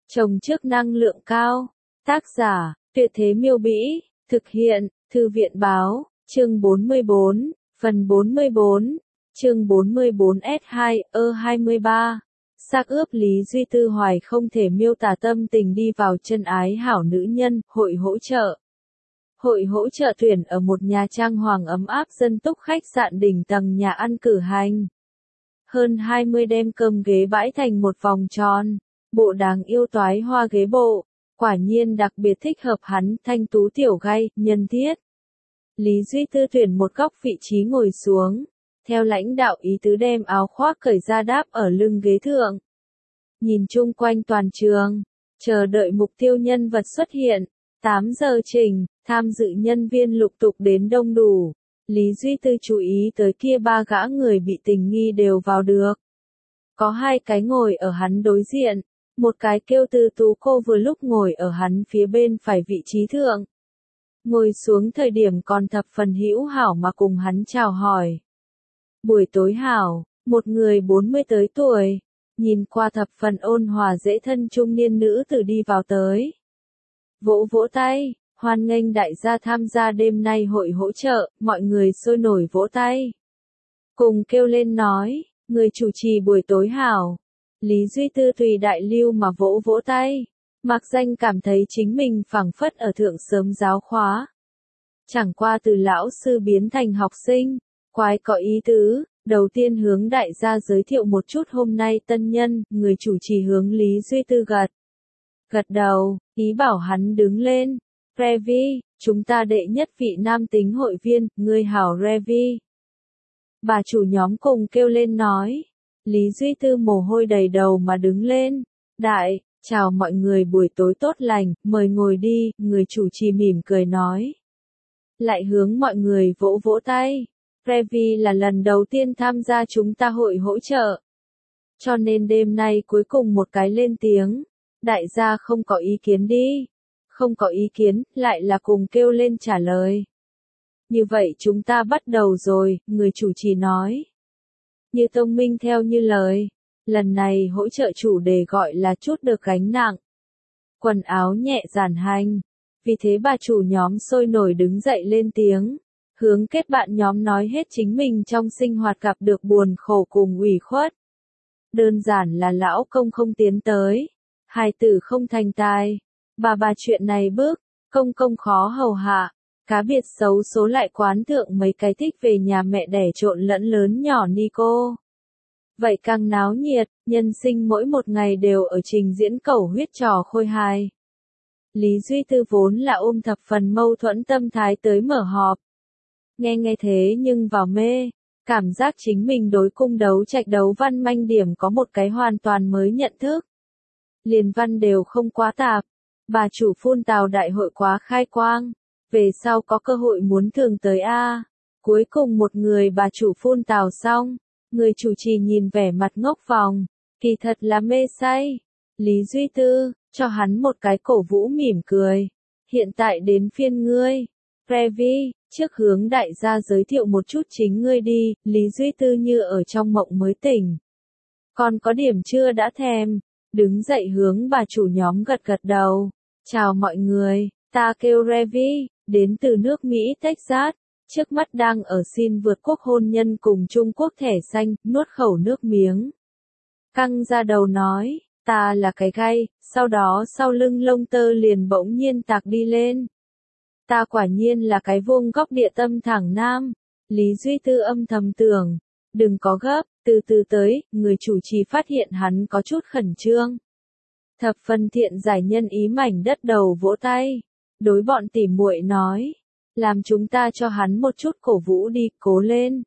Trồng trước năng lượng cao. Tác giả, Tuyệt Thế Miêu Bĩ, thực hiện, Thư viện Báo, chương 44, phần 44, chương 44S2, 23. Xác ướp Lý Duy Tư Hoài không thể miêu tả tâm tình đi vào chân ái hảo nữ nhân, hội hỗ trợ. Hội hỗ trợ tuyển ở một nhà trang hoàng ấm áp dân túc khách sạn đỉnh tầng nhà ăn cử hành. Hơn 20 đem cơm ghế bãi thành một vòng tròn, bộ đáng yêu toái hoa ghế bộ, quả nhiên đặc biệt thích hợp hắn, thanh tú tiểu gay, nhân thiết. Lý Duy Tư tuyển một góc vị trí ngồi xuống, theo lãnh đạo ý tứ đem áo khoác cởi ra đáp ở lưng ghế thượng. Nhìn chung quanh toàn trường, chờ đợi mục tiêu nhân vật xuất hiện, 8 giờ trình, tham dự nhân viên lục tục đến đông đủ. Lý Duy Tư chú ý tới kia 3 gã người bị tình nghi đều vào được. Có 2 cái ngồi ở hắn đối diện, một cái kêu Tư Tú cô vừa lúc ngồi ở hắn phía bên phải vị trí thượng. Ngồi xuống thời điểm còn thập phần hữu hảo mà cùng hắn chào hỏi. Buổi tối hảo, một người 40 tới tuổi, nhìn qua thập phần ôn hòa dễ thân trung niên nữ tử đi vào tới. Vỗ vỗ tay, hoan nghênh đại gia tham gia đêm nay hội hỗ trợ, mọi người sôi nổi vỗ tay. Cùng kêu lên nói, người chủ trì buổi tối hảo. Lý Duy Tư tùy đại lưu mà vỗ vỗ tay. Mạc Danh cảm thấy chính mình phảng phất ở thượng sớm giáo khóa. Chẳng qua từ lão sư biến thành học sinh, quái có ý tứ. Đầu tiên hướng đại gia giới thiệu một chút hôm nay tân nhân, người chủ trì hướng Lý Duy Tư gật đầu, ý bảo hắn đứng lên. Revi, chúng ta đệ nhất vị nam tính hội viên, ngươi hảo Revi. Bà chủ nhóm cùng kêu lên nói. Lý Duy Tư mồ hôi đầy đầu mà đứng lên. Đại, chào mọi người buổi tối tốt lành, mời ngồi đi, người chủ trì mỉm cười nói. Lại hướng mọi người vỗ vỗ tay. Revi là lần đầu tiên tham gia chúng ta hội hỗ trợ. Cho nên đêm nay cuối cùng một cái lên tiếng. Đại gia không có ý kiến đi. Không có ý kiến, lại là cùng kêu lên trả lời. Như vậy chúng ta bắt đầu rồi, người chủ trì nói. Như Tông Minh theo như lời. Lần này hỗ trợ chủ đề gọi là chút được gánh nặng. Quần áo nhẹ giản hành. Vì thế bà chủ nhóm sôi nổi đứng dậy lên tiếng. Hướng kết bạn nhóm nói hết chính mình trong sinh hoạt gặp được buồn khổ cùng ủy khuất. Đơn giản là lão công không tiến tới. Hài tử không thành tài. Bà chuyện này bước. Công khó hầu hạ. Cá biệt xấu số lại quán thượng mấy cái thích về nhà mẹ đẻ trộn lẫn lớn nhỏ Nico. Vậy càng náo nhiệt, nhân sinh mỗi một ngày đều ở trình diễn cẩu huyết trò khôi hài. Lý Duy Tư vốn là ôm thập phần mâu thuẫn tâm thái tới mở họp. Nghe thế nhưng vào mê, cảm giác chính mình đối cung đấu trạch đấu văn manh điểm có một cái hoàn toàn mới nhận thức. Liền văn đều không quá tạp, bà chủ phun tào đại hội quá khai quang, về sau có cơ hội muốn thường tới a. Cuối cùng một người bà chủ phun tào xong. Người chủ trì nhìn vẻ mặt ngốc vòng, kỳ thật là mê say. Lý Duy Tư, cho hắn một cái cổ vũ mỉm cười. Hiện tại đến phiên ngươi. Revi, trước hướng đại gia giới thiệu một chút chính ngươi đi, Lý Duy Tư như ở trong mộng mới tỉnh. Còn có điểm chưa đã thèm, đứng dậy hướng bà chủ nhóm gật đầu. Chào mọi người, ta kêu Revi, đến từ nước Mỹ Texas. Trước mắt đang ở xin vượt quốc hôn nhân cùng Trung Quốc thẻ xanh, nuốt khẩu nước miếng. Căng ra đầu nói, ta là cái gai, sau đó sau lưng lông tơ liền bỗng nhiên tạc đi lên. Ta quả nhiên là cái vuông góc địa tâm thẳng nam. Lý Duy Tư âm thầm tưởng, đừng có gấp, từ từ tới, người chủ trì phát hiện hắn có chút khẩn trương. Thập phần thiện giải nhân ý mảnh đất đầu vỗ tay, đối bọn tỉ muội nói. Làm chúng ta cho hắn một chút cổ vũ đi, cố lên.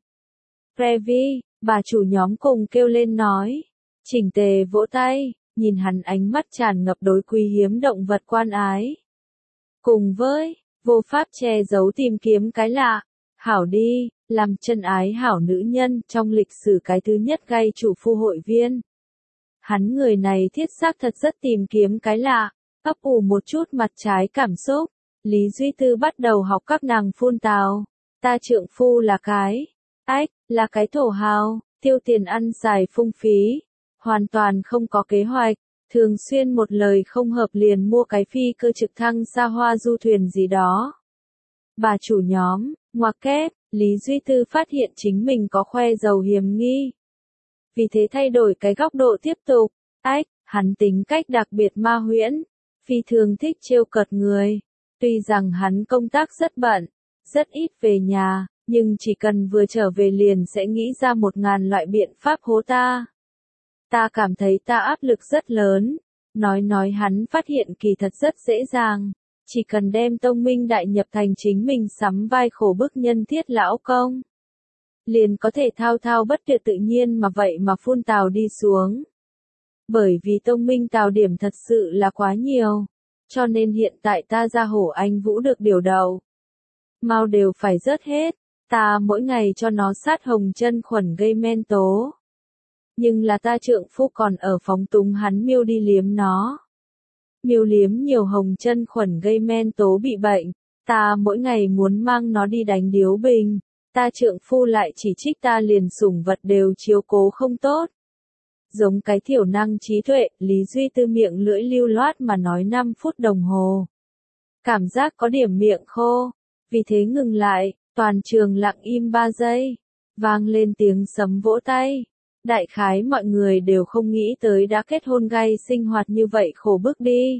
Revi, bà chủ nhóm cùng kêu lên nói. Chỉnh tề vỗ tay, nhìn hắn ánh mắt tràn ngập đối quý hiếm động vật quan ái. Cùng với, vô pháp che giấu tìm kiếm cái lạ. Hảo đi, làm chân ái hảo nữ nhân trong lịch sử cái thứ nhất gây chủ phu hội viên. Hắn người này thiết xác thật rất tìm kiếm cái lạ, ấp ủ một chút mặt trái cảm xúc. Lý Duy Tư bắt đầu học các nàng phun tào. Ta trượng phu là cái, là cái thổ hào, tiêu tiền ăn xài phung phí, hoàn toàn không có kế hoạch, Thường xuyên một lời không hợp liền mua cái phi cơ trực thăng xa hoa du thuyền gì đó. Bà chủ nhóm, ngoặc kép, Lý Duy Tư phát hiện chính mình có khoe giàu hiểm nghi. Vì thế thay đổi cái góc độ tiếp tục. Hắn tính cách đặc biệt ma huyễn, phi thường thích trêu cợt người. Tuy rằng hắn công tác rất bận, rất ít về nhà, nhưng chỉ cần vừa trở về liền sẽ nghĩ ra 1000 loại biện pháp hố ta. Ta cảm thấy ta áp lực rất lớn. Nói hắn phát hiện kỳ thật rất dễ dàng. Chỉ cần đem Tông Minh Đại nhập thành chính mình sắm vai khổ bức nhân thiết lão công. Liền có thể thao thao bất tuyệt tự nhiên mà vậy mà phun tào đi xuống. Bởi vì Tông Minh tào điểm thật sự là quá nhiều. Cho nên hiện tại ta ra hổ anh Vũ được điều đầu. Mau đều phải rớt hết. Ta mỗi ngày cho nó sát hồng chân khuẩn gây men tố. Nhưng là ta trượng phu còn ở phóng túng hắn miêu đi liếm nó. Miêu liếm nhiều hồng chân khuẩn gây men tố bị bệnh. Ta mỗi ngày muốn mang nó đi đánh điếu bình. Ta trượng phu lại chỉ trích ta liền sủng vật đều chiếu cố không tốt. Giống cái thiểu năng trí tuệ, Lý Duy Tư miệng lưỡi lưu loát mà nói 5 phút đồng hồ. Cảm giác có điểm miệng khô. Vì thế ngừng lại, toàn trường lặng im 3 giây. Vang lên tiếng sấm vỗ tay. Đại khái mọi người đều không nghĩ tới đã kết hôn gay sinh hoạt như vậy khổ bức đi.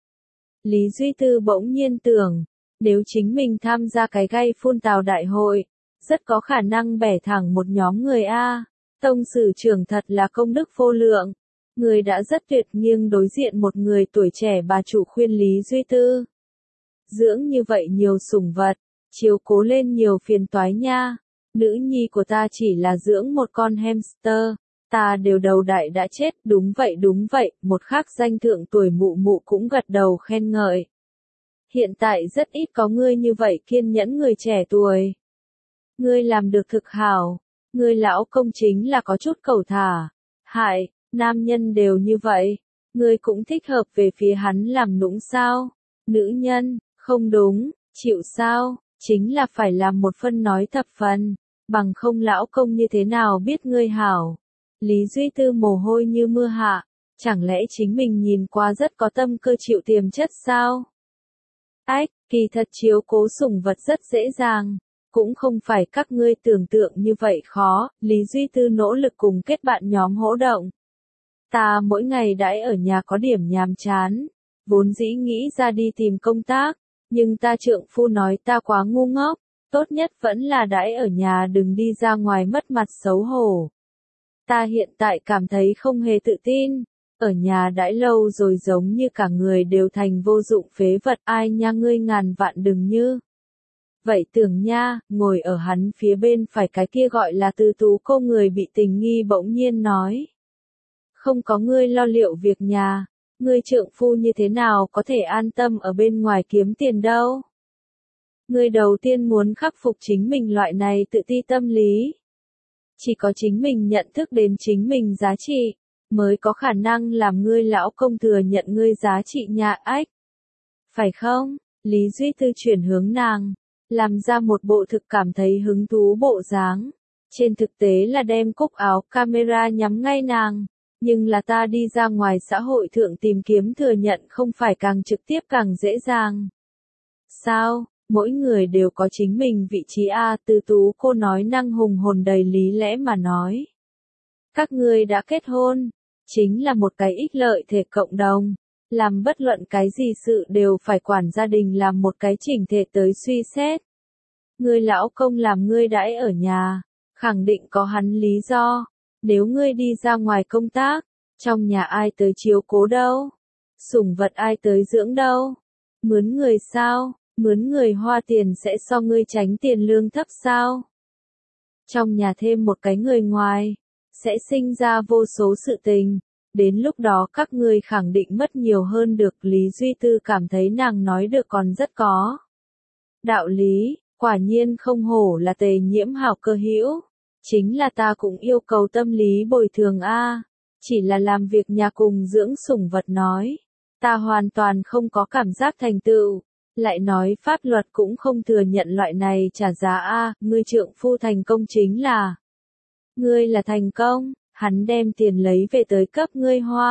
Lý Duy Tư bỗng nhiên tưởng, nếu chính mình tham gia cái gay phun tào đại hội, rất có khả năng bẻ thẳng một nhóm người A. Tông sử trưởng thật là công đức vô lượng. Người đã rất tuyệt nhưng đối diện một người tuổi trẻ bà chủ khuyên Lý Duy Tư. Dưỡng như vậy nhiều sủng vật, chiếu cố lên nhiều phiền toái nha. Nữ nhi của ta chỉ là dưỡng một con hamster, ta đều đầu đại đã chết, đúng vậy, một khắc danh thượng tuổi mụ mụ cũng gật đầu khen ngợi. Hiện tại rất ít có ngươi như vậy kiên nhẫn người trẻ tuổi. Ngươi làm được thực hảo, ngươi lão công chính là có chút cẩu thả. Hại, nam nhân đều như vậy, ngươi cũng thích hợp về phía hắn làm nũng sao? Nữ nhân, không đúng, chịu sao? Chính là phải làm một phân nói thập phần, bằng không lão công như thế nào biết ngươi hảo. Lý Duy Tư mồ hôi như mưa hạ, chẳng lẽ chính mình nhìn qua rất có tâm cơ chịu tiềm chất sao? Kỳ thật chiếu cố sủng vật rất dễ dàng, cũng không phải các ngươi tưởng tượng như vậy khó. Lý Duy Tư nỗ lực cùng kết bạn nhóm hỗ động. Ta mỗi ngày đãi ở nhà có điểm nhàm chán, vốn dĩ nghĩ ra đi tìm công tác, nhưng ta trượng phu nói ta quá ngu ngốc, tốt nhất vẫn là đãi ở nhà đừng đi ra ngoài mất mặt xấu hổ. Ta hiện tại cảm thấy không hề tự tin, ở nhà đãi lâu rồi giống như cả người đều thành vô dụng phế vật, ai nha ngươi ngàn vạn đừng như. Vậy tưởng nha, ngồi ở hắn phía bên phải cái kia gọi là Tư Tú cô người bị tình nghi bỗng nhiên nói. Không có ngươi lo liệu việc nhà, ngươi trượng phu như thế nào có thể an tâm ở bên ngoài kiếm tiền đâu. Ngươi đầu tiên muốn khắc phục chính mình loại này tự ti tâm lý. Chỉ có chính mình nhận thức đến chính mình giá trị, mới có khả năng làm ngươi lão công thừa nhận ngươi giá trị nhà Phải không? Lý Duy Tư chuyển hướng nàng, làm ra một bộ thực cảm thấy hứng thú bộ dáng. Trên thực tế là đem cúc áo camera nhắm ngay nàng. Nhưng là ta đi ra ngoài xã hội thượng tìm kiếm thừa nhận không phải càng trực tiếp càng dễ dàng. Sao? Mỗi người đều có chính mình vị trí A. Tư Tú cô nói năng hùng hồn đầy lý lẽ mà nói. Các ngươi đã kết hôn, chính là một cái ích lợi thể cộng đồng. Làm bất luận cái gì sự đều phải quản gia đình làm một cái chỉnh thể tới suy xét. Ngươi lão công làm ngươi đãi ở nhà, khẳng định có hắn lý do. Nếu ngươi đi ra ngoài công tác, trong nhà ai tới chiếu cố đâu? Sủng vật ai tới dưỡng đâu? Mướn người sao? Mướn người hoa tiền sẽ so ngươi tránh tiền lương thấp sao? Trong nhà thêm một cái người ngoài, sẽ sinh ra vô số sự tình. Đến lúc đó các ngươi khẳng định mất nhiều hơn được. Lý Duy Tư cảm thấy nàng nói được còn rất có đạo lý, quả nhiên không hổ là Tề Nhiễm hảo cơ hữu. Chính là ta cũng yêu cầu tâm lý bồi thường a, chỉ là làm việc nhà cùng dưỡng sủng vật nói. Ta hoàn toàn không có cảm giác thành tựu, lại nói pháp luật cũng không thừa nhận loại này trả giá a, ngươi trượng phu thành công chính là. Ngươi là thành công, hắn đem tiền lấy về tới cấp ngươi hoa,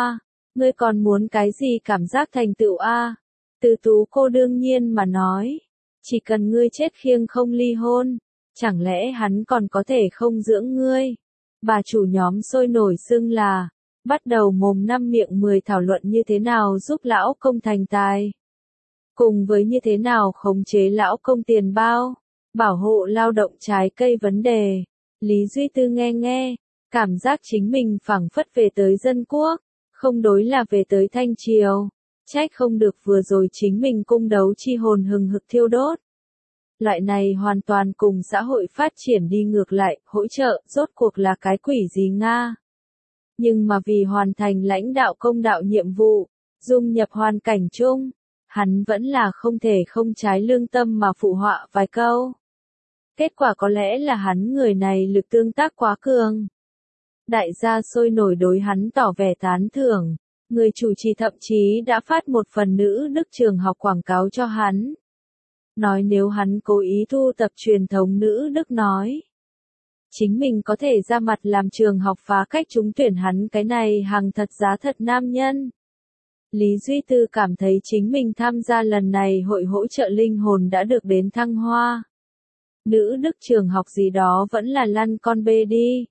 Ngươi còn muốn cái gì cảm giác thành tựu a? Từ Tú cô đương nhiên mà nói. Chỉ cần ngươi chết khiêng không ly hôn, chẳng lẽ hắn còn có thể không dưỡng ngươi? Bà chủ nhóm sôi nổi xưng là, bắt đầu mồm năm miệng 10 thảo luận như thế nào giúp lão công thành tài. Cùng với như thế nào khống chế lão công tiền bao, bảo hộ lao động trái cây vấn đề. Lý Duy Tư nghe, cảm giác chính mình phảng phất về tới dân quốc, không đối là về tới Thanh Triều. Trách không được vừa rồi chính mình cung đấu chi hồn hừng hực thiêu đốt. Loại này hoàn toàn cùng xã hội phát triển đi ngược lại, hỗ trợ, rốt cuộc là cái quỷ gì Nga. Nhưng mà vì hoàn thành lãnh đạo công đạo nhiệm vụ, dung nhập hoàn cảnh chung, hắn vẫn là không thể không trái lương tâm mà phụ họa vài câu. Kết quả có lẽ là hắn người này lực tương tác quá cường. Đại gia sôi nổi đối hắn tỏ vẻ tán thưởng, người chủ trì thậm chí đã phát một phần nữ đức trường học quảng cáo cho hắn. Nói nếu hắn cố ý thu tập truyền thống nữ đức nói, chính mình có thể ra mặt làm trường học phá cách trúng tuyển hắn cái này hàng thật giá thật nam nhân. Lý Duy Tư cảm thấy chính mình tham gia lần này hội hỗ trợ linh hồn đã được đến thăng hoa. Nữ đức trường học gì đó vẫn là lăn con bê đi.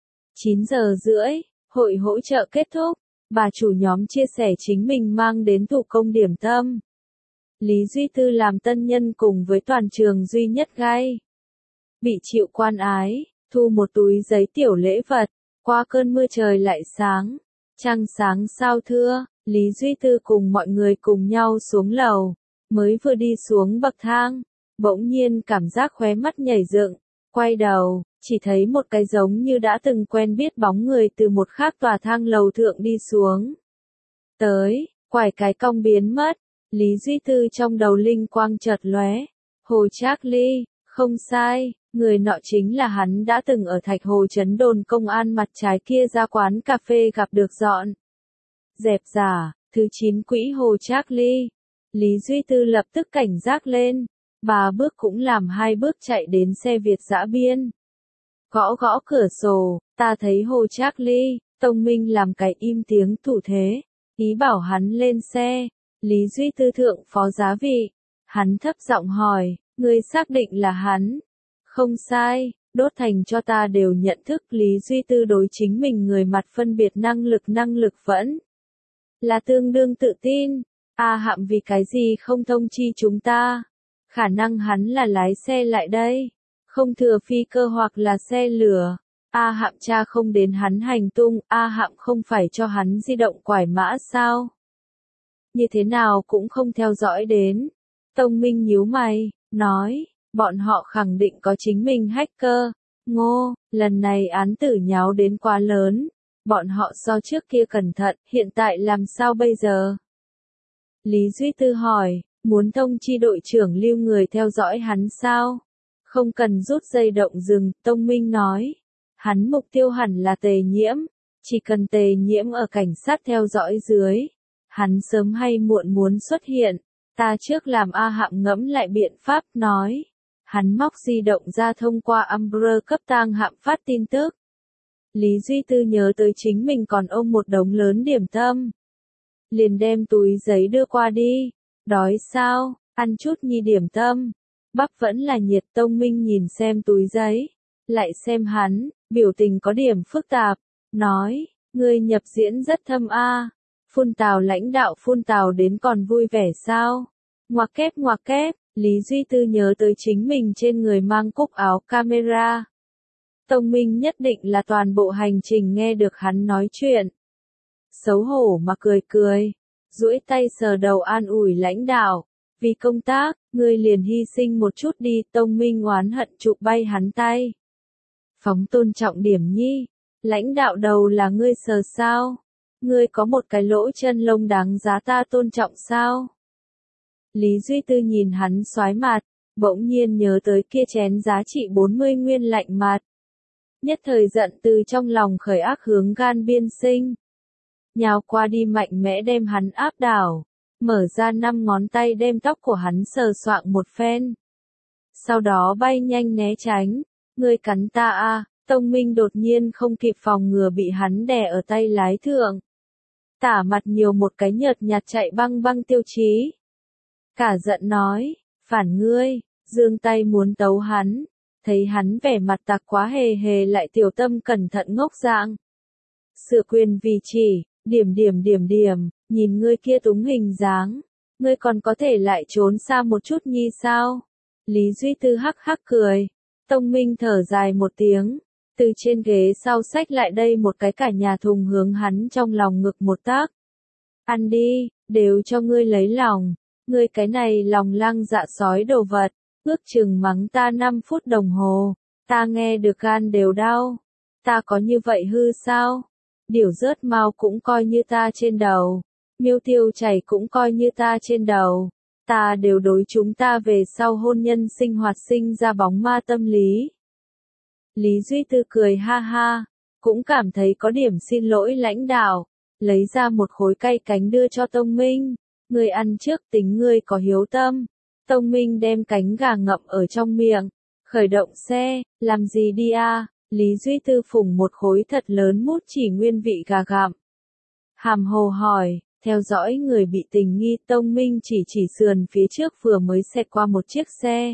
9 giờ rưỡi, hội hỗ trợ kết thúc, bà chủ nhóm chia sẻ chính mình mang đến thủ công điểm tâm. Lý Duy Tư làm tân nhân cùng với toàn trường duy nhất gai. Bị chịu quan ái, thu một túi giấy tiểu lễ vật, qua cơn mưa trời lại sáng, trăng sáng sao thưa, Lý Duy Tư cùng mọi người cùng nhau xuống lầu, mới vừa đi xuống bậc thang, bỗng nhiên cảm giác khóe mắt nhảy dựng, quay đầu, chỉ thấy một cái giống như đã từng quen biết bóng người từ một khác tòa thang lầu thượng đi xuống. Tới, quải cái cong biến mất, Lý Duy Tư trong đầu linh quang chợt lóe, Hồ Trác Ly, không sai, người nọ chính là hắn đã từng ở Thạch Hồ trấn đồn công an mặt trái kia ra quán cà phê gặp được dọn. Dẹp giả, thứ 9 quỹ Hồ Trác Ly. Lý Duy Tư lập tức cảnh giác lên, 3 bước cũng làm 2 bước chạy đến xe Việt dã biên. Gõ gõ cửa sổ, ta thấy Hồ Trác Ly, Tông Minh làm cái im tiếng thủ thế, ý bảo hắn lên xe. Lý Duy Tư thượng phó giá vị, hắn thấp giọng hỏi, ngươi xác định là hắn? Không sai, đốt thành cho ta đều nhận thức. Lý Duy Tư đối chính mình người mặt phân biệt năng lực vẫn là tương đương tự tin. A Hạm vì cái gì không thông chi chúng ta? Khả năng hắn là lái xe lại đây, không thừa phi cơ hoặc là xe lửa. A Hạm tra không đến hắn hành tung, A Hạm không phải cho hắn di động quải mã sao? Như thế nào cũng không theo dõi đến. Tông Minh nhíu mày, nói, bọn họ khẳng định có chính mình hacker. Ngô, lần này án tử nháo đến quá lớn. Bọn họ so trước kia cẩn thận, hiện tại làm sao bây giờ? Lý Duy Tư hỏi, muốn thông chi đội trưởng lưu người theo dõi hắn sao? Không cần rút dây động rừng, Tông Minh nói. Hắn mục tiêu hẳn là Tề Nhiễm. Chỉ cần Tề Nhiễm ở cảnh sát theo dõi dưới. Hắn sớm hay muộn muốn xuất hiện. Ta trước làm A Hạm ngẫm lại biện pháp, nói. Hắn móc di động ra thông qua Umbrella cấp tang Hạm phát tin tức. Lý Duy Tư nhớ tới chính mình còn ôm một đống lớn điểm tâm. Liền đem túi giấy đưa qua đi. Đói sao, ăn chút nhi điểm tâm. Bắp vẫn là nhiệt. Tông Minh nhìn xem túi giấy. Lại xem hắn, biểu tình có điểm phức tạp. Nói, ngươi nhập diễn rất thâm a. Phun Tào lãnh đạo phun Tào đến còn vui vẻ sao? Ngoặc kép, Lý Duy Tư nhớ tới chính mình trên người mang cúc áo camera. Tông Minh nhất định là toàn bộ hành trình nghe được hắn nói chuyện. Xấu hổ mà cười, duỗi tay sờ đầu an ủi lãnh đạo. Vì công tác, ngươi liền hy sinh một chút đi. Tông Minh oán hận chụp bay hắn tay. Phóng tôn trọng điểm nhi. Lãnh đạo đầu là ngươi sờ sao? Ngươi có một cái lỗ chân lông đáng giá ta tôn trọng sao? Lý Duy Tư nhìn hắn xoái mặt, bỗng nhiên nhớ tới kia chén giá trị 40 nguyên lạnh mặt. Nhất thời giận từ trong lòng khởi ác hướng gan biên sinh. Nhào qua đi mạnh mẽ đem hắn áp đảo, mở ra 5 ngón tay đem tóc của hắn sờ soạng một phen. Sau đó bay nhanh né tránh, ngươi cắn ta a. Tông Minh đột nhiên không kịp phòng ngừa bị hắn đè ở tay lái thượng. Tả mặt nhiều một cái nhợt nhạt chạy băng băng Tiêu Chí. Cả giận nói, phản ngươi, giương tay muốn tấu hắn, thấy hắn vẻ mặt tạc quá hề hề lại tiểu tâm cẩn thận ngốc dạng. Sửa quyền vì chỉ, điểm, nhìn ngươi kia túng hình dáng, ngươi còn có thể lại trốn xa một chút nhi sao? Lý Duy Tư hắc hắc cười, Tông Minh thở dài một tiếng, từ trên ghế sau xách lại đây một cái cả nhà thùng hướng hắn trong lòng ngực một tác. Ăn đi, đều cho ngươi lấy lòng, ngươi cái này lòng lăng dạ sói đồ vật, ước chừng mắng ta 5 phút đồng hồ, ta nghe được gan đều đau, ta có như vậy hư sao? Điểu rớt mau cũng coi như ta trên đầu, miêu tiêu chảy cũng coi như ta trên đầu, ta đều đối chúng ta về sau hôn nhân sinh hoạt sinh ra bóng ma tâm lý. Lý Duy Tư cười ha ha, cũng cảm thấy có điểm xin lỗi lãnh đạo, lấy ra một khối cay cánh đưa cho Tông Minh, ngươi ăn trước tính ngươi có hiếu tâm. Tông Minh đem cánh gà ngậm ở trong miệng, khởi động xe, làm gì đi a? Lý Duy Tư phủng một khối thật lớn mút chỉ nguyên vị gà gặm. Hàm hồ hỏi, theo dõi người bị tình nghi. Tông Minh chỉ sườn phía trước vừa mới xẹt qua một chiếc xe.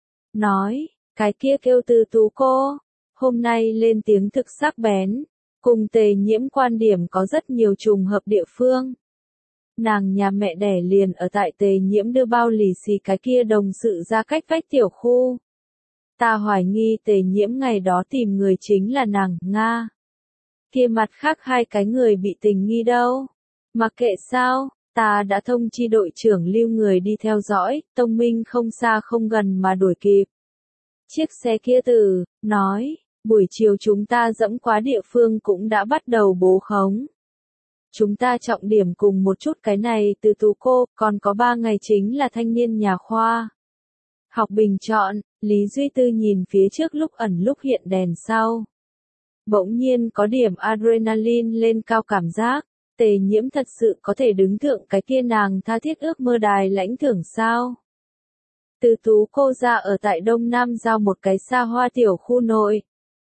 Nói, cái kia kêu Từ Tú cô, hôm nay lên tiếng thực sắc bén, cùng Tề Nhiễm quan điểm có rất nhiều trùng hợp địa phương. Nàng nhà mẹ đẻ liền ở tại Tề Nhiễm đưa bao lì xì cái kia đồng sự ra cách vách tiểu khu. Ta hoài nghi Tề Nhiễm ngày đó tìm người chính là nàng, Nga. Kia mặt khác hai cái người bị tình nghi đâu. Mặc kệ sao, ta đã thông chi đội trưởng lưu người đi theo dõi, Tông Minh không xa không gần mà đuổi kịp. Chiếc xe kia nói, buổi chiều chúng ta dẫm quá địa phương cũng đã bắt đầu bố khống. Chúng ta trọng điểm cùng một chút cái này Từ Tú cô, còn có 3 ngày chính là thanh niên nhà khoa. Học bình chọn, Lý Duy Tư nhìn phía trước lúc ẩn lúc hiện đèn sau. Bỗng nhiên có điểm adrenaline lên cao cảm giác, Tề Nhiễm thật sự có thể đứng thượng cái kia nàng tha thiết ước mơ đài lãnh thưởng sao. Từ Tú cô ra ở tại Đông Nam giao một cái xa hoa tiểu khu nội.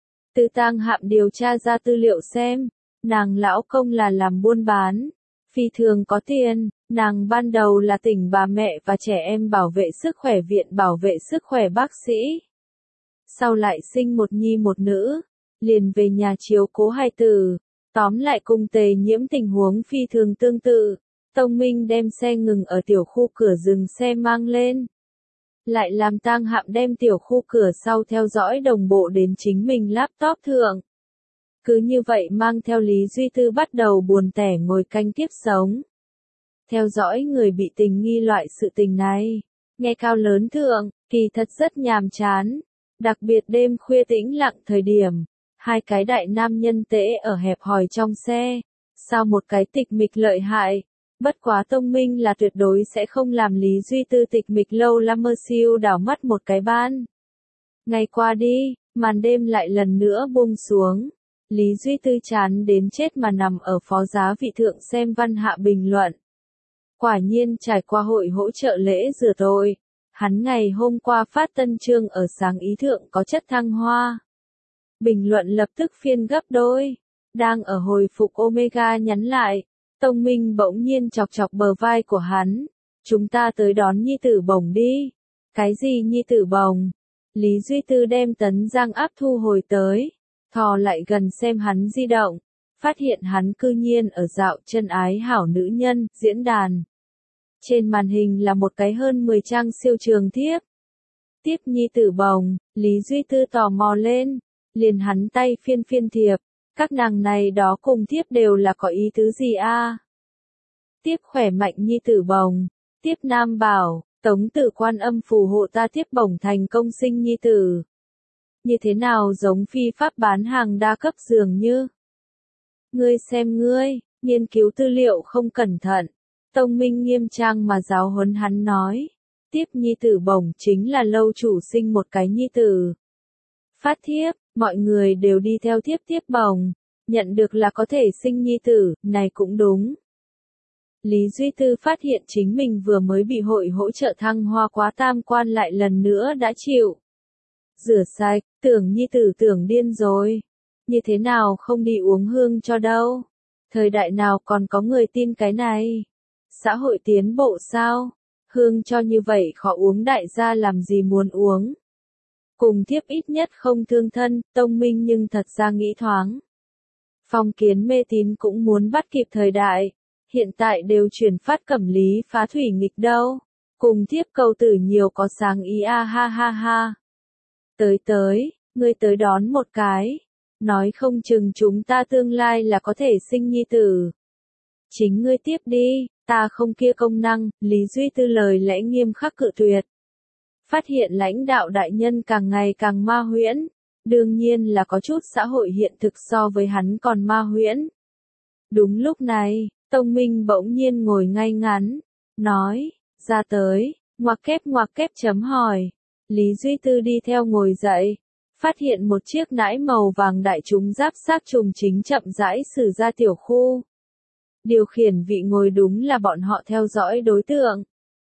Từ Tang Hạm điều tra ra tư liệu xem, nàng lão công là làm buôn bán, phi thường có tiền, nàng ban đầu là tỉnh bà mẹ và trẻ em bảo vệ sức khỏe viện bảo vệ sức khỏe bác sĩ. Sau lại sinh một nhi một nữ, liền về nhà chiếu cố hài tử, tóm lại cùng Tề Nhiễm tình huống phi thường tương tự. Tông Minh đem xe ngừng ở tiểu khu cửa dừng xe mang lên. Lại làm Tang Hạm đem tiểu khu cửa sau theo dõi đồng bộ đến chính mình laptop thượng. Cứ như vậy mang theo Lý Duy Tư bắt đầu buồn tẻ ngồi canh kiếp sống. Theo dõi người bị tình nghi loại sự tình này, nghe cao lớn thượng, kỳ thật rất nhàm chán. Đặc biệt đêm khuya tĩnh lặng thời điểm, hai cái đại nam nhân tễ ở hẹp hòi trong xe, sao một cái tịch mịch lợi hại. Bất quá Tông Minh là tuyệt đối sẽ không làm Lý Duy Tư tịch mịch lâu la mơ siêu đảo mắt một cái ban. Ngày qua đi, màn đêm lại lần nữa buông xuống. Lý Duy Tư chán đến chết mà nằm ở phó giá vị thượng xem văn hạ bình luận. Quả nhiên trải qua hội hỗ trợ lễ rửa tội, hắn ngày hôm qua phát tân chương ở sáng ý thượng có chất thăng hoa. Bình luận lập tức phiên gấp đôi. Đang ở hồi phục Omega nhắn lại, Tông Minh bỗng nhiên chọc chọc bờ vai của hắn. Chúng ta tới đón nhi tử bồng đi. Cái gì nhi tử bồng? Lý Duy Tư đem tấn giang áp thu hồi tới. Thò lại gần xem hắn di động. Phát hiện hắn cư nhiên ở dạo chân ái hảo nữ nhân, diễn đàn. Trên màn hình là một cái hơn 10 trang siêu trường thiếp. Tiếp nhi tử bồng, Lý Duy Tư tò mò lên. Liền hắn tay phiên thiệp. Các nàng này đó cùng thiếp đều là có ý tứ gì a? Tiếp khỏe mạnh nhi tử bồng. Tiếp nam bảo, Tống Tử Quan âm phù hộ ta tiếp bổng thành công sinh nhi tử. Như thế nào giống phi pháp bán hàng đa cấp dường như. Ngươi xem ngươi, nghiên cứu tư liệu không cẩn thận. Tông Minh nghiêm trang mà giáo huấn hắn nói. Tiếp nhi tử bổng chính là lâu chủ sinh một cái nhi tử. Phát thiếp, mọi người đều đi theo thiếp tiếp bổng. Nhận được là có thể sinh nhi tử, này cũng đúng. Lý Duy Tư phát hiện chính mình vừa mới bị hội hỗ trợ thăng hoa quá tam quan lại lần nữa đã chịu. Rửa sạch, tưởng nhi tử tưởng điên rồi. Như thế nào không đi uống hương cho đâu. Thời đại nào còn có người tin cái này? Xã hội tiến bộ sao? Hương cho như vậy khó uống đại gia làm gì muốn uống. Cùng thiếp ít nhất không thương thân, Tông Minh nhưng thật ra nghĩ thoáng. Phong kiến mê tín cũng muốn bắt kịp thời đại, hiện tại đều chuyển phát cẩm lý phá thủy nghịch đâu. Cùng thiếp câu tử nhiều có sáng ý a ha ha ha. Tới, ngươi tới đón một cái. Nói không chừng chúng ta tương lai là có thể sinh nhi tử. Chính ngươi tiếp đi, ta không kia công năng, Lý Duy Tư lời lẽ nghiêm khắc cự tuyệt. Phát hiện lãnh đạo đại nhân càng ngày càng ma huyễn, đương nhiên là có chút xã hội hiện thực so với hắn còn ma huyễn. Đúng lúc này, Tông Minh bỗng nhiên ngồi ngay ngắn, nói, ra tới, ngoặc kép chấm hỏi. Lý Duy Tư đi theo ngồi dậy, phát hiện một chiếc nãi màu vàng đại chúng giáp xác trùng chính chậm rãi xử ra tiểu khu. Điều khiển vị ngồi đúng là bọn họ theo dõi đối tượng.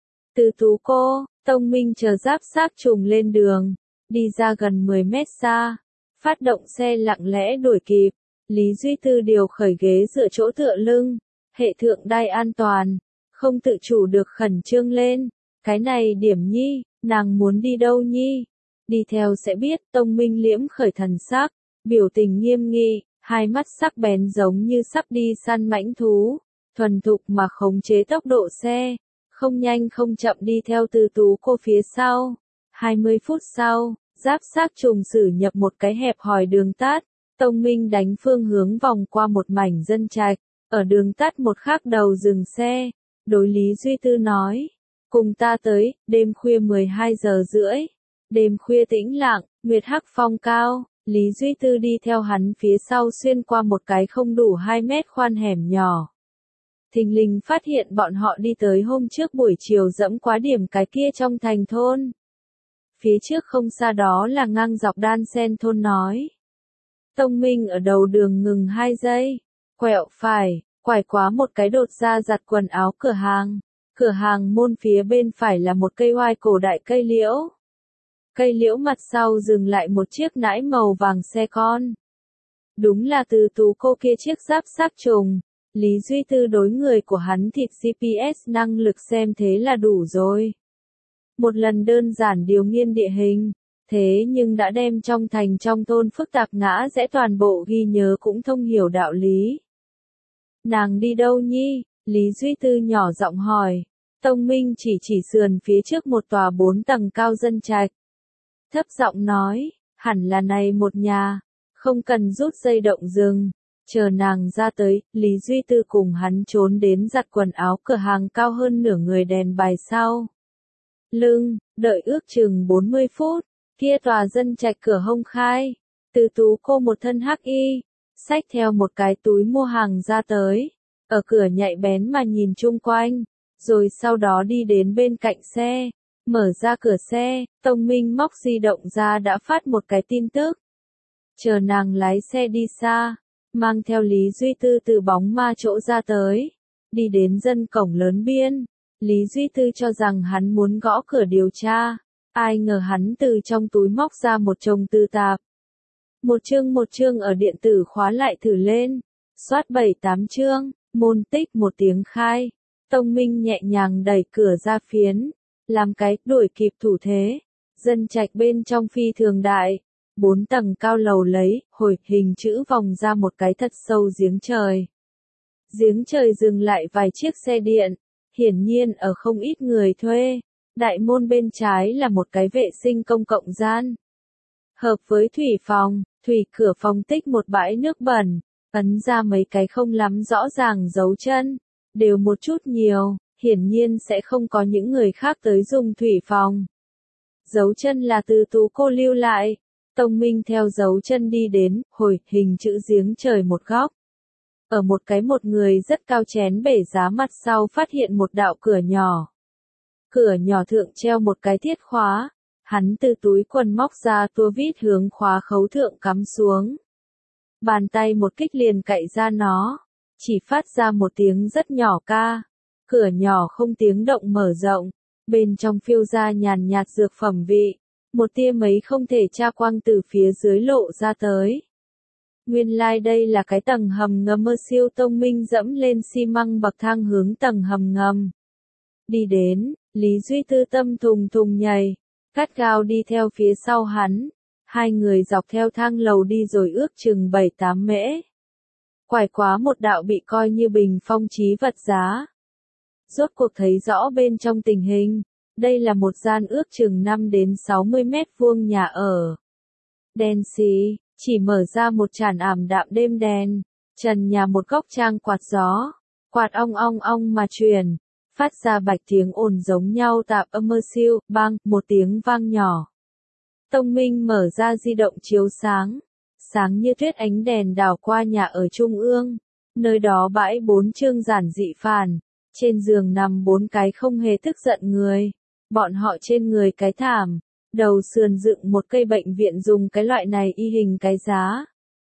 Từ Tú cô, Tông Minh chờ giáp xác trùng lên đường, đi ra gần 10 mét xa, phát động xe lặng lẽ đuổi kịp. Lý Duy Tư điều khởi ghế dựa chỗ tựa lưng, hệ thượng đai an toàn, không tự chủ được khẩn trương lên. Cái này Điểm Nhi, nàng muốn đi đâu Nhi? Đi theo sẽ biết. Tông Minh liễm khởi thần sắc, biểu tình nghiêm nghị, hai mắt sắc bén giống như sắp đi săn mãnh thú, thuần thục mà khống chế tốc độ xe, không nhanh không chậm đi theo Từ Tú cô phía sau. 20 phút sau, giáp xác trùng xử nhập một cái hẹp hòi đường tắt. Tông Minh đánh phương hướng vòng qua một mảnh dân trạch, ở đường tắt một khác đầu dừng xe, đối Lý Duy Tư nói, cùng ta tới. Đêm khuya 12 giờ rưỡi, đêm khuya tĩnh lặng, nguyệt hắc phong cao, Lý Duy Tư đi theo hắn phía sau xuyên qua một cái không đủ 2 mét khoan hẻm nhỏ. Thình lình phát hiện bọn họ đi tới hôm trước buổi chiều dẫm quá điểm cái kia trong thành thôn. Phía trước không xa đó là ngang dọc đan sen thôn nói. Tông Minh ở đầu đường ngừng 2 giây, quẹo phải, quải quá một cái đột ra giặt quần áo cửa hàng. Cửa hàng môn phía bên phải là một cây oai cổ đại cây liễu. Cây liễu mặt sau dừng lại một chiếc nãi màu vàng xe con. Đúng là Từ Tú cô kia chiếc giáp xác trùng. Lý Duy Tư đối người của hắn thịt GPS năng lực xem thế là đủ rồi. Một lần đơn giản điều nghiên địa hình, thế nhưng đã đem trong thành trong thôn phức tạp ngã rẽ toàn bộ ghi nhớ cũng thông hiểu đạo lý. Nàng đi đâu Nhi? Lý Duy Tư nhỏ giọng hỏi. Tông Minh chỉ sườn phía trước một tòa 4 tầng cao dân trạch. Thấp giọng nói, hẳn là này một nhà, không cần rút dây động rừng. Chờ nàng ra tới, Lý Duy Tư cùng hắn trốn đến giặt quần áo cửa hàng cao hơn nửa người đèn bài sau. Lưng, đợi ước chừng 40 phút, kia tòa dân trạch cửa hông khai. Từ Tú cô một thân hắc y, xách theo một cái túi mua hàng ra tới. Ở cửa nhạy bén mà nhìn chung quanh, rồi sau đó đi đến bên cạnh xe, mở ra cửa xe. Tông Minh móc di động ra đã phát một cái tin tức. Chờ nàng lái xe đi xa, mang theo Lý Duy Tư từ bóng ma chỗ ra tới, đi đến dân cổng lớn biên. Lý Duy Tư cho rằng hắn muốn gõ cửa điều tra, ai ngờ hắn từ trong túi móc ra một chồng tư tạp. Một chương ở điện tử khóa lại thử lên, soát 7-8 chương, môn tích một tiếng khai. Tông Minh nhẹ nhàng đẩy cửa ra phiến, làm cái đuổi kịp thủ thế. Dân trạch bên trong phi thường đại, 4 tầng cao lầu lấy, hồi hình chữ vòng ra một cái thật sâu giếng trời. Giếng trời dừng lại vài chiếc xe điện, hiển nhiên ở không ít người thuê. Đại môn bên trái là một cái vệ sinh công cộng gian. Hợp với thủy phòng, thủy cửa phòng tích một bãi nước bẩn, ấn ra mấy cái không lắm rõ ràng dấu chân, đều một chút nhiều, hiển nhiên sẽ không có những người khác tới dùng thủy phòng. Dấu chân là Từ Tú cô lưu lại. Tông Minh theo dấu chân đi đến, hồi hình chữ giếng trời một góc. Ở một người rất cao chén bể giá mặt sau phát hiện một đạo cửa nhỏ. Cửa nhỏ thượng treo một cái thiết khóa, hắn từ túi quần móc ra tua vít hướng khóa khấu thượng cắm xuống. Bàn tay một kích liền cậy ra nó, chỉ phát ra một tiếng rất nhỏ ca. Cửa nhỏ không tiếng động mở rộng, bên trong phiêu ra nhàn nhạt dược phẩm vị. Một tia mấy không thể tra quang từ phía dưới lộ ra tới. Nguyên lai đây là cái tầng hầm ngầm mơ siêu Tông Minh dẫm lên xi măng bậc thang hướng tầng hầm ngầm. Đi đến, Lý Duy Tư tâm thùng thùng nhảy, gắt gao đi theo phía sau hắn. Hai người dọc theo thang lầu đi rồi ước chừng 7-8 mễ. Quải quá một đạo bị coi như bình phong trí vật giá. Rốt cuộc thấy rõ bên trong tình hình. Đây là một gian ước chừng 5 đến 60 mét vuông nhà ở. Đen xì, chỉ mở ra một chản ảm đạm đêm đèn. Trần nhà một góc trang quạt gió. Quạt ong ong ong mà truyền. Phát ra bạch tiếng ồn giống nhau tạp âm mơ siêu, bang, một tiếng vang nhỏ. Tông Minh mở ra di động chiếu sáng. Sáng như tuyết ánh đèn đảo qua nhà ở trung ương. Nơi đó bãi 4 chương giản dị phản. Trên giường nằm 4 cái không hề tức giận người. Bọn họ trên người cái thảm. Đầu sườn dựng một cây bệnh viện dùng cái loại này y hình cái giá.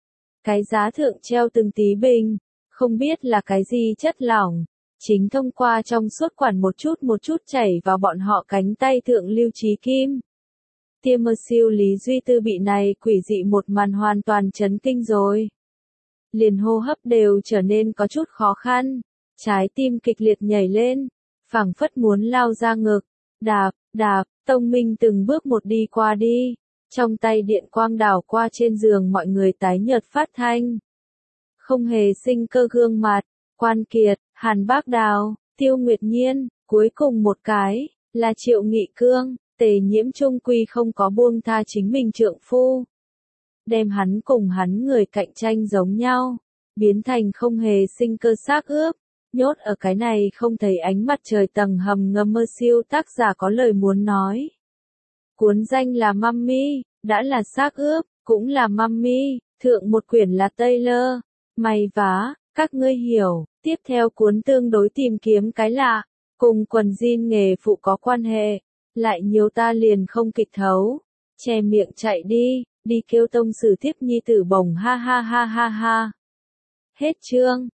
Cái giá thượng treo từng tí bình. Không biết là cái gì chất lỏng. Chính thông qua trong suốt quản một chút chảy vào bọn họ cánh tay thượng lưu trí kim. Tiêm mơ siêu Lý Duy Tư bị này quỷ dị một màn hoàn toàn chấn kinh rồi. Liền hô hấp đều trở nên có chút khó khăn. Trái tim kịch liệt nhảy lên. Phảng phất muốn lao ra ngực. Đạp, đạp, Tông Minh từng bước một đi qua đi. Trong tay điện quang đảo qua trên giường mọi người tái nhợt phát thanh. Không hề sinh cơ gương mặt. Quan Kiệt, Hàn Bác Đào, Tiêu Nguyệt Nhiên, cuối cùng một cái, là Triệu Nghị Cương. Tề Nhiễm trung quy không có buông tha chính mình trượng phu. Đem hắn cùng hắn người cạnh tranh giống nhau. Biến thành không hề sinh cơ xác ướp. Nhốt ở cái này không thấy ánh mặt trời tầng hầm ngầm mơ siêu tác giả có lời muốn nói. Cuốn danh là Mummy, đã là xác ướp, cũng là Mummy, thượng một quyển là Taylor. May vá, các ngươi hiểu, tiếp theo cuốn tương đối tìm kiếm cái lạ, cùng quần jean nghề phụ có quan hệ, lại nhiều ta liền không kịch thấu. Che miệng chạy đi kêu tông sử tiếp nhi tử bổng ha ha ha ha ha. Hết chương.